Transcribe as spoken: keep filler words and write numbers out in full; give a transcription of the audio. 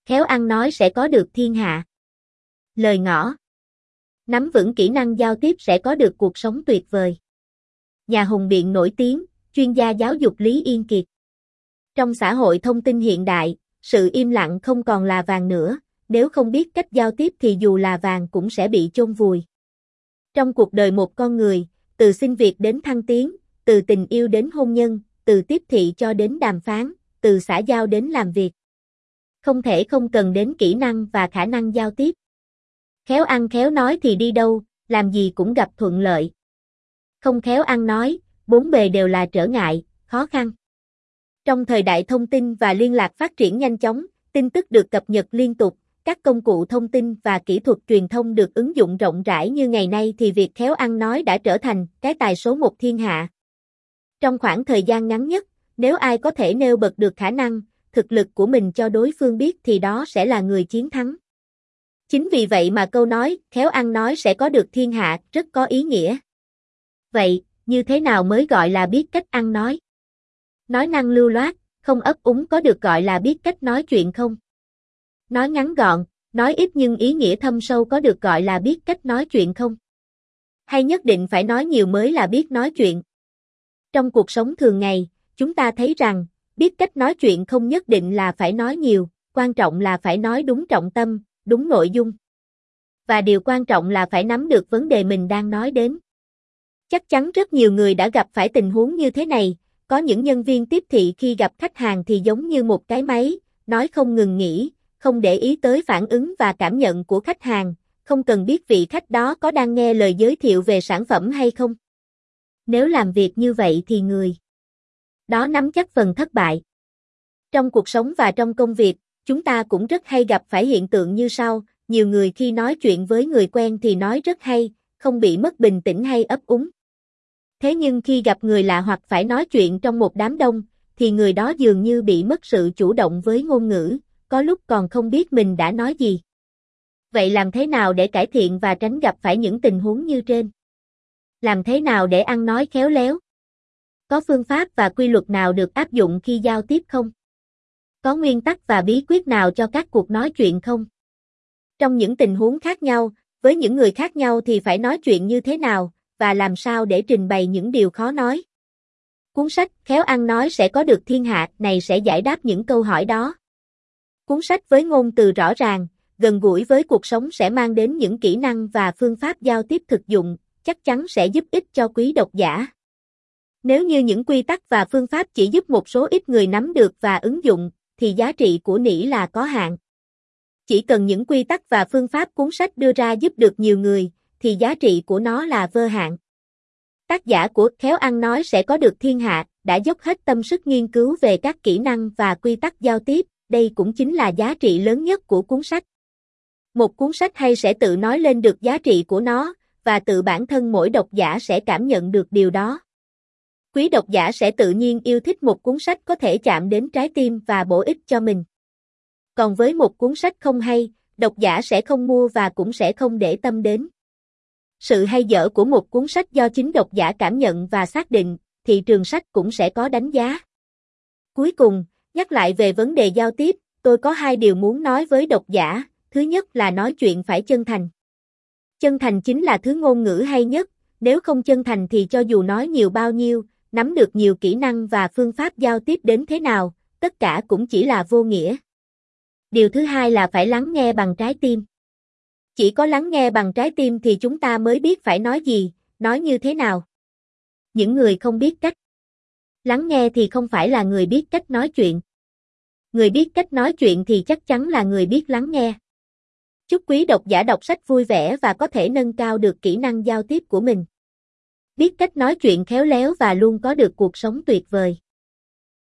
khéo ăn nói sẽ có được thiên hạ. Lời ngõ. Nắm vững kỹ năng giao tiếp sẽ có được cuộc sống tuyệt vời. Nhà hùng biện nổi tiếng, chuyên gia giáo dục Lý Yên Kiệt. Trong xã hội thông tin hiện đại, sự im lặng không còn là vàng nữa, nếu không biết cách giao tiếp thì dù là vàng cũng sẽ bị chôn vùi. Trong cuộc đời một con người, từ xin việc đến thăng tiến, từ tình yêu đến hôn nhân, từ tiếp thị cho đến đàm phán, từ xã giao đến làm việc. Không thể không cần đến kỹ năng và khả năng giao tiếp. Khéo ăn khéo nói thì đi đâu, làm gì cũng gặp thuận lợi. Không khéo ăn nói, bốn bề đều là trở ngại, khó khăn. Trong thời đại thông tin và liên lạc phát triển nhanh chóng, tin tức được cập nhật liên tục, các công cụ thông tin và kỹ thuật truyền thông được ứng dụng rộng rãi như ngày nay thì việc khéo ăn nói đã trở thành cái tài số một thiên hạ. Trong khoảng thời gian ngắn nhất, nếu ai có thể nêu bật được khả năng, thực lực của mình cho đối phương biết thì đó sẽ là người chiến thắng. Chính vì vậy mà câu nói, khéo ăn nói sẽ có được thiên hạ, rất có ý nghĩa. Vậy, như thế nào mới gọi là biết cách ăn nói? Nói năng lưu loát, không ấp úng có được gọi là biết cách nói chuyện không? Nói ngắn gọn, nói ít nhưng ý nghĩa thâm sâu có được gọi là biết cách nói chuyện không? Hay nhất định phải nói nhiều mới là biết nói chuyện? Trong cuộc sống thường ngày, chúng ta thấy rằng, biết cách nói chuyện không nhất định là phải nói nhiều, quan trọng là phải nói đúng trọng tâm, đúng nội dung. Và điều quan trọng là phải nắm được vấn đề mình đang nói đến. Chắc chắn rất nhiều người đã gặp phải tình huống như thế này, có những nhân viên tiếp thị khi gặp khách hàng thì giống như một cái máy, nói không ngừng nghỉ, không để ý tới phản ứng và cảm nhận của khách hàng, không cần biết vị khách đó có đang nghe lời giới thiệu về sản phẩm hay không. Nếu làm việc như vậy thì người đó nắm chắc phần thất bại. Trong cuộc sống và trong công việc, chúng ta cũng rất hay gặp phải hiện tượng như sau, nhiều người khi nói chuyện với người quen thì nói rất hay, không bị mất bình tĩnh hay ấp úng. Thế nhưng khi gặp người lạ hoặc phải nói chuyện trong một đám đông, thì người đó dường như bị mất sự chủ động với ngôn ngữ, có lúc còn không biết mình đã nói gì. Vậy làm thế nào để cải thiện và tránh gặp phải những tình huống như trên? Làm thế nào để ăn nói khéo léo? Có phương pháp và quy luật nào được áp dụng khi giao tiếp không? Có nguyên tắc và bí quyết nào cho các cuộc nói chuyện không? Trong những tình huống khác nhau, với những người khác nhau thì phải nói chuyện như thế nào, và làm sao để trình bày những điều khó nói? Cuốn sách Khéo ăn nói sẽ có được thiên hạ này sẽ giải đáp những câu hỏi đó. Cuốn sách với ngôn từ rõ ràng, gần gũi với cuộc sống sẽ mang đến những kỹ năng và phương pháp giao tiếp thực dụng, chắc chắn sẽ giúp ích cho quý độc giả. Nếu như những quy tắc và phương pháp chỉ giúp một số ít người nắm được và ứng dụng, thì giá trị của nỉ là có hạn. Chỉ cần những quy tắc và phương pháp cuốn sách đưa ra giúp được nhiều người, thì giá trị của nó là vô hạn. Tác giả của Khéo ăn nói sẽ có được thiên hạ đã dốc hết tâm sức nghiên cứu về các kỹ năng và quy tắc giao tiếp, đây cũng chính là giá trị lớn nhất của cuốn sách. Một cuốn sách hay sẽ tự nói lên được giá trị của nó, và tự bản thân mỗi độc giả sẽ cảm nhận được điều đó. Quý độc giả sẽ tự nhiên yêu thích một cuốn sách có thể chạm đến trái tim và bổ ích cho mình. Còn với một cuốn sách không hay, độc giả sẽ không mua và cũng sẽ không để tâm đến. Sự hay dở của một cuốn sách do chính độc giả cảm nhận và xác định, thị trường sách cũng sẽ có đánh giá. Cuối cùng, nhắc lại về vấn đề giao tiếp, tôi có hai điều muốn nói với độc giả, thứ nhất là nói chuyện phải chân thành. Chân thành chính là thứ ngôn ngữ hay nhất, nếu không chân thành thì cho dù nói nhiều bao nhiêu, nắm được nhiều kỹ năng và phương pháp giao tiếp đến thế nào, tất cả cũng chỉ là vô nghĩa. Điều thứ hai là phải lắng nghe bằng trái tim. Chỉ có lắng nghe bằng trái tim thì chúng ta mới biết phải nói gì, nói như thế nào. Những người không biết cách lắng nghe thì không phải là người biết cách nói chuyện. Người biết cách nói chuyện thì chắc chắn là người biết lắng nghe. Chúc quý độc giả đọc sách vui vẻ và có thể nâng cao được kỹ năng giao tiếp của mình. Biết cách nói chuyện khéo léo và luôn có được cuộc sống tuyệt vời.